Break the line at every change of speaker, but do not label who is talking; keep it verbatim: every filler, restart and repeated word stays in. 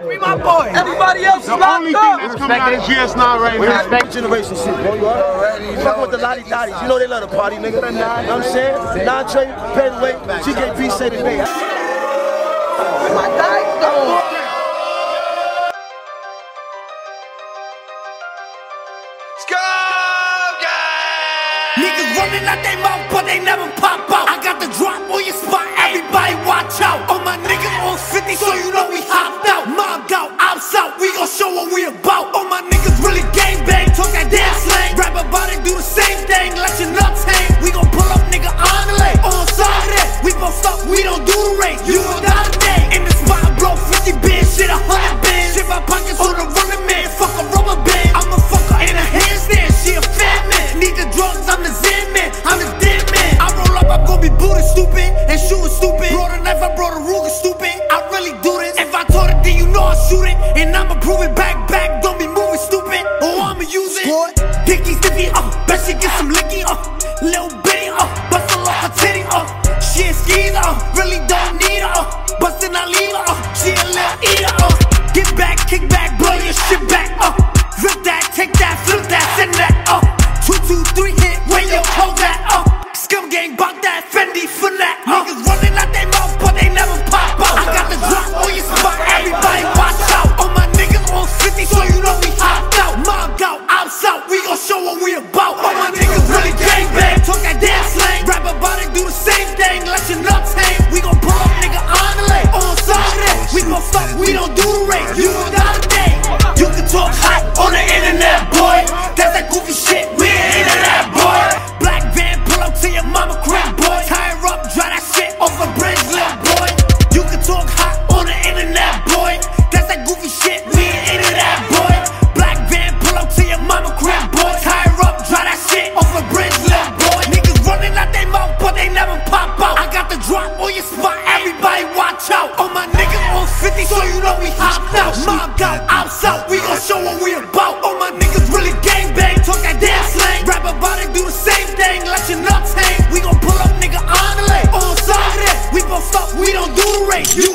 Free my boy. Everybody else is
The
locked
only
up.
thing that's coming out of G S nine right
We
now.
respect generation shit, bro. You already fucking with the lottie dotties. You know they love the party, nigga. You know what I'm saying? Nante, Penway, G K P say today.
My dice though.
Niggas running out they mouth, but they never pop out. I got the drop on your spot, everybody watch out. All my niggas on fifty, so you know we hopped out. Mobbed out, outs out, we gon' show what we about. All my niggas really gang bang, talk that damn slang. Rap about it, do the same thing, let your nuts hang. We gon' pull up, nigga, on the lane. On side of that, we gon' stop, we don't do the race. You don't got a day. In the spot, I blow fifty bands, shit, a hundred bands. Shit, my pockets on the running man, fuck a rubber band. I'm a fucker in a handstand, she a fat man. Need the drugs, I'm the Zen man, I'm the dead man. I roll up, I'm gon' be booty stupid and shooting stupid. Brought a knife, I brought a Ruger stupid. I really do this. If I taught it, then you know I shoot it. And I'ma prove it back, back. Don't be moving stupid, or I'ma use it. Dicky stiffy, uh, bet she get some licky, uh. Little bitty, uh, bust a lock her titty, uh. She a skeezer, uh, really don't need her, uh. Bustin', I leave her, uh. She a little eater, uh. Get back, kick back, blow your shit back, uh. Rip that, take that, flip that, send that, uh. Two, two, three hit, where you hold that, uh. Scum gang, bout that, Fendi, for that, uh. Niggas running out they mouth, but they never pop out. I got the drop on your spot, everybody watch out. All my niggas on fifty, so you know we hopped out. Mobbed out, outs out, we gon' show what we about. All my niggas really gang bang, talk that damn slang. Rap about it, do the same thing, let your nuts hang. We gon' pull up, nigga, on the lane. On side of that, we gon' stop, we don't do the race. You don't got a day. You can talk hot on the internet, boy. That's that goofy shit, we ain't into that, boy. Black van, pull up to your mama crib, boy. Tie her up, dry that shit off a bridge, little boy. You can talk hot on the internet, boy. That's that goofy shit, we ain't into that, boy. Black van, pull up to your mama crib, boy. Tie her up, dry that shit off a bridge, little boy. Niggas running out they mouth, but they never pop out. I got the drop on your spot, everybody watch out. All my niggas on fifty, so you know we hopped out. Mobbed out, outs out, we gon' show what we about. All my niggas really gang bang, talk that damn slang. Rap about it, do the same thing, let your nuts hang. We gon' pull up, nigga, on the lane. On side of that, we gon' stop, we don't do the race.